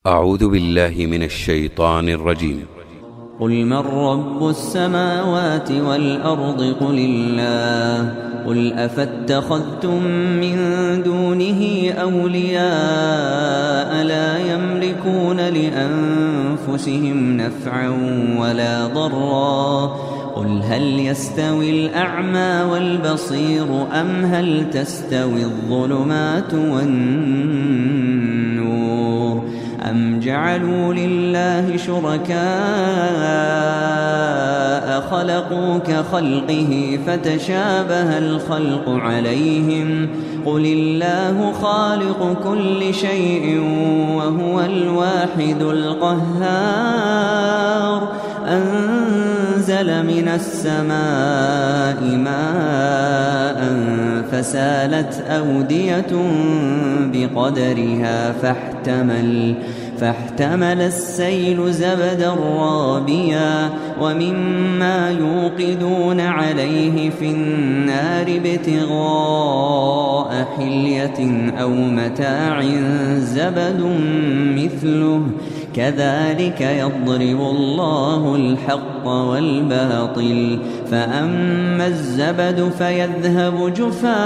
أعوذ بالله من الشيطان الرجيم. قل من رب السماوات والأرض قل الله قل أفاتخذتم من دونه أولياء لا يملكون لأنفسهم نفعا ولا ضرا قل هل يستوي الأعمى والبصير أم هل تستوي الظلمات والنور أم جعلوا لله شركاء خلقوا كخلقه فتشابه الخلق عليهم قل الله خالق كل شيء وهو الواحد القهار أنزل من السماء ماء فسالت أودية بقدرها فاحتمل السيل زبدا رابيا ومما يوقدون عليه في النار ابتغاء حلية أو متاع زبد مثله كذلك يضرب الله الحق والباطل فأما الزبد فيذهب جفاء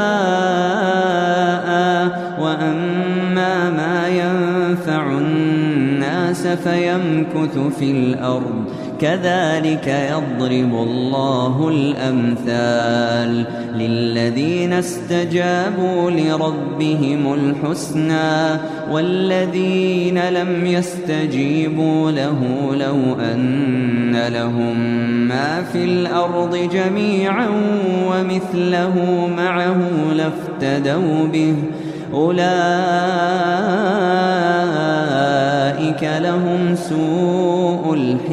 وأما ما ينفع الناس فيمكث في الأرض كذلك يضرب الله الأمثال للذين استجابوا لربهم الحسنى والذين لم يستجيبوا له لو أن لهم ما في الأرض جميعا ومثله معه لافتدوا به أولئك لهم سوء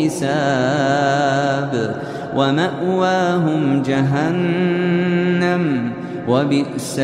الحساب ومأواهم جهنم وبئس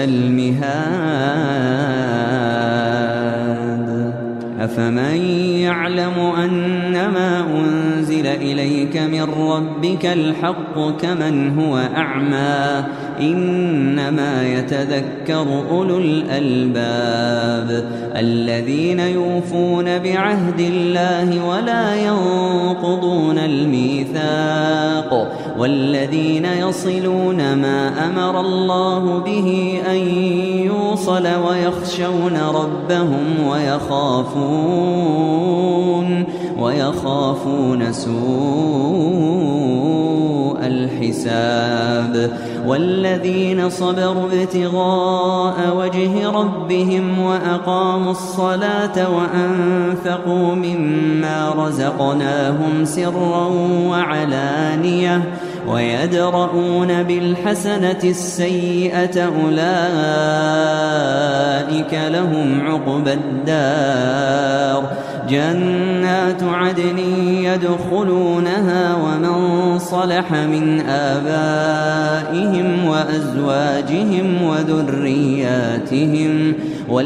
المهاد أفمن يعلم أنما أنزل إليك من ربك الحق كمن هو أعمى إنما يتذكر أولو الألباب الذين يوفون بعهد الله ولا ينقضون الميثاق والذين يصلون ما أمر الله به أن يوصل ويخشون ربهم ويخافون سوء الحساب والذين صبروا ابتغاء وجه ربهم وأقاموا الصلاة وأنفقوا مما رزقناهم سرا وعلانية ويدرؤون بالحسنة السيئة أولئك لهم عقبى الدار جنات عدن يدخلونها ومن صلح من آبائهم وأزواجهم وذرياتهم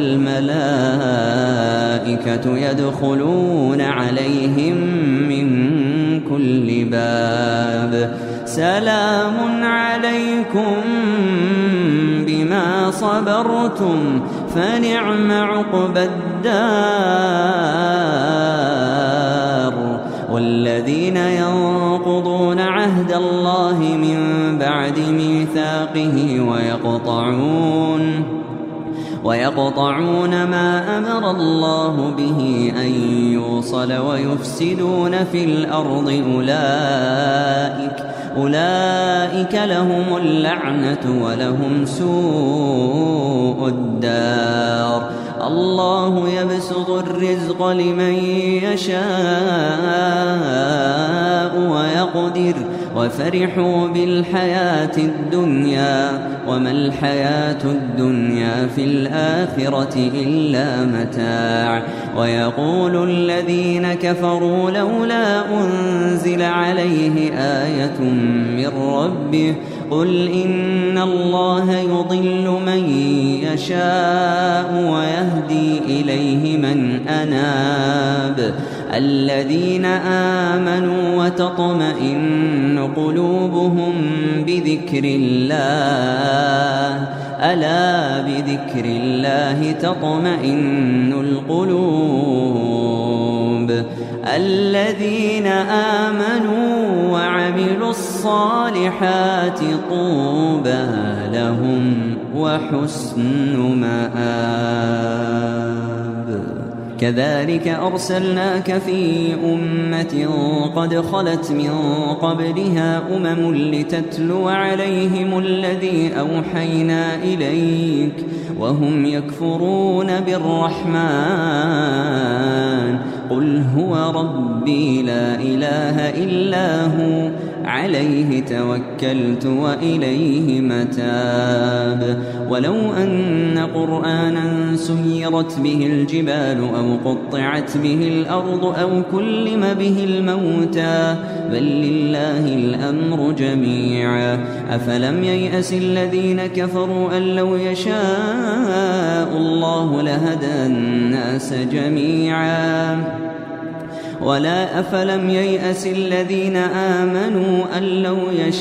والملائكة يدخلون عليهم من كل باب سلام عليكم بما صبرتم فنعم عقبى الدار والذين ينقضون عهد الله من بعد ميثاقه ويقطعون ما أمر الله به أن يوصل ويفسدون في الأرض أولئك لهم اللعنة ولهم سوء الدار الله يبسط الرزق لمن يشاء ويقدر وفرحوا بالحياة الدنيا وما الحياة الدنيا في الآخرة إلا متاع ويقول الذين كفروا لولا أنزل عليه آية من ربه قل إن الله يضل من يشاء ويهدي إليه من أناب الذين آمنوا وتطمئن قلوبهم بذكر الله ألا بذكر الله تطمئن القلوب الذين آمنوا وعملوا الصالحات طوبى لهم وحسن مآب. كذلك أرسلناك في أمة قد خلت من قبلها لتتلو عليهم الذي أوحينا إليك وهم يكفرون بالرحمن قل هو ربي لا إله إلا هو عليه توكلت وإليه متاب. ولو أن قرآنا سيرت به الجبال أو قطعت به الأرض أو كلم به الموتى بل لله الأمر جميعا أفلم ييأس الذين كفروا أن لو يشاء الله لهدى الناس جميعا ولا أفلم ييأس الذين آمنوا أن لو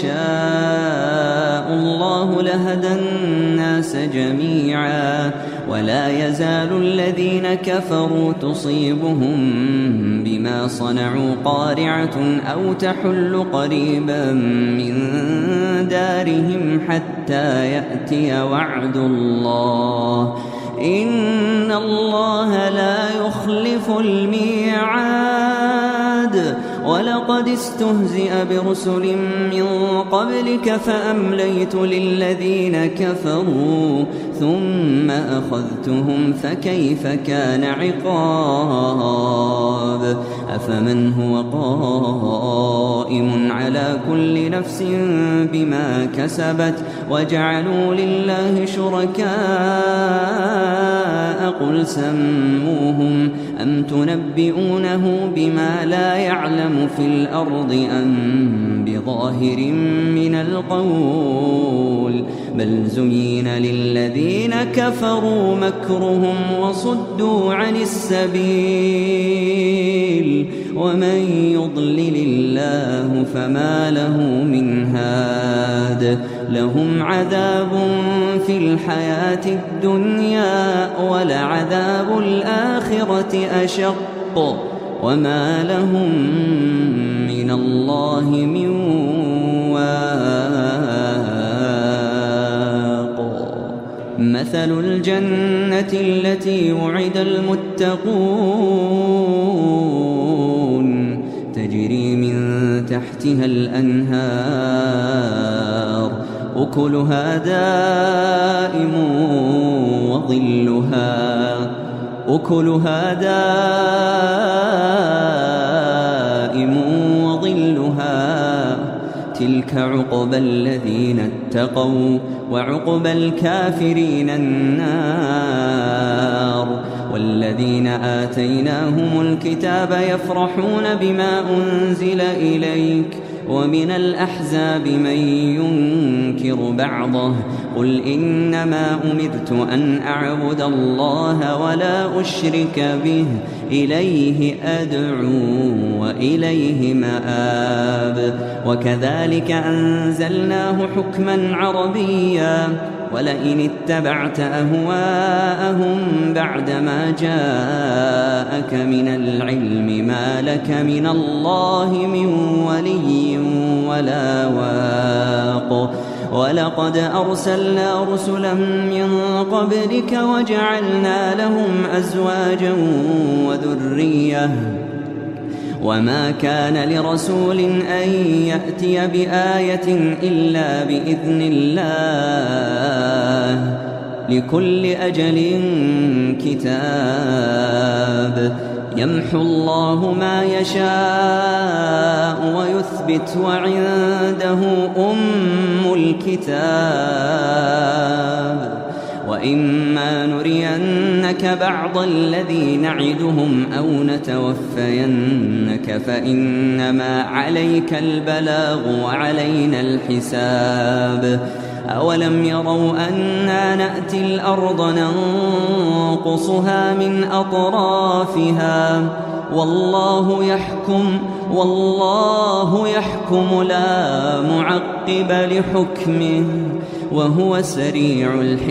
يشاء الله لهدى الناس جميعا ولا يزال الذين كفروا تصيبهم بما صنعوا قارعة أو تحل قريبا من دارهم حتى يأتي وعد الله إن الله لا يخلف الميعاد. ولقد استهزئ برسل من قبلك فأمليت للذين كفروا ثم أخذتهم فكيف كان عقاب. أفمن هو قائم على كل نفس بما كسبت وجعلوا لله شركاء قل سموهم أم تنبئونه بما لا يعلم في الأرض أم بظاهر من القول بل زين للذين كفروا مكرهم وصدوا عن السبيل ومن يضلل الله فما له من هاد. لهم عذاب في الحياة الدنيا ولعذاب الآخرة أشق وما لهم من الله من واق. مثل الجنة التي وعد المتقون تجري من تحتها الأنهار أكلها دائم وظلها تلك عقبى الذين اتقوا وعقبى الكافرين النار. والذين آتيناهم الكتاب يفرحون بما أنزل إليك ومن الأحزاب من ينكر بعضه قل إنما أمرت أن أعبد الله ولا أشرك به إليه أدعو وإليه مآب. وكذلك أنزلناه حكما عربيا ولئن اتبعت أهواءهم بعدما جاءك من العلم ما لك من الله من ولي ولا واق. ولقد أرسلنا رسلا من قبلك وجعلنا لهم أزواجا وذرية وما كان لرسول أن يأتي بآية إلا بإذن الله لكل أجل كتاب. يمحو الله ما يشاء ويثبت وعنده أم الكتاب. وإما نرينك بعض الذي نعدهم أو نتوفينك فإنما عليك البلاغ وعلينا الحساب. أولم يروا أنا نأتي الأرض ننقصها من أطرافها والله يحكم لا معقب لحكمه وهو سريع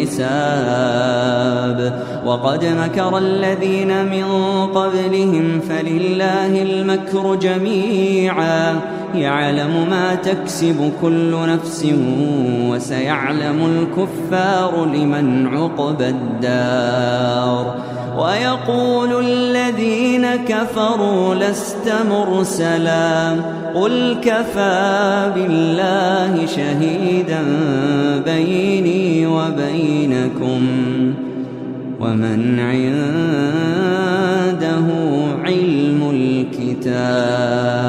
الحساب. وقد مكر الذين من قبلهم فلله المكر جميعا يعلم ما تكسب كل نفس وسيعلم الكفار لمن عقبى الدار. ويقول الذين كفروا لست مرسلا قل كفى بالله شهيدا بيني وبينكم ومن عنده علم الكتاب.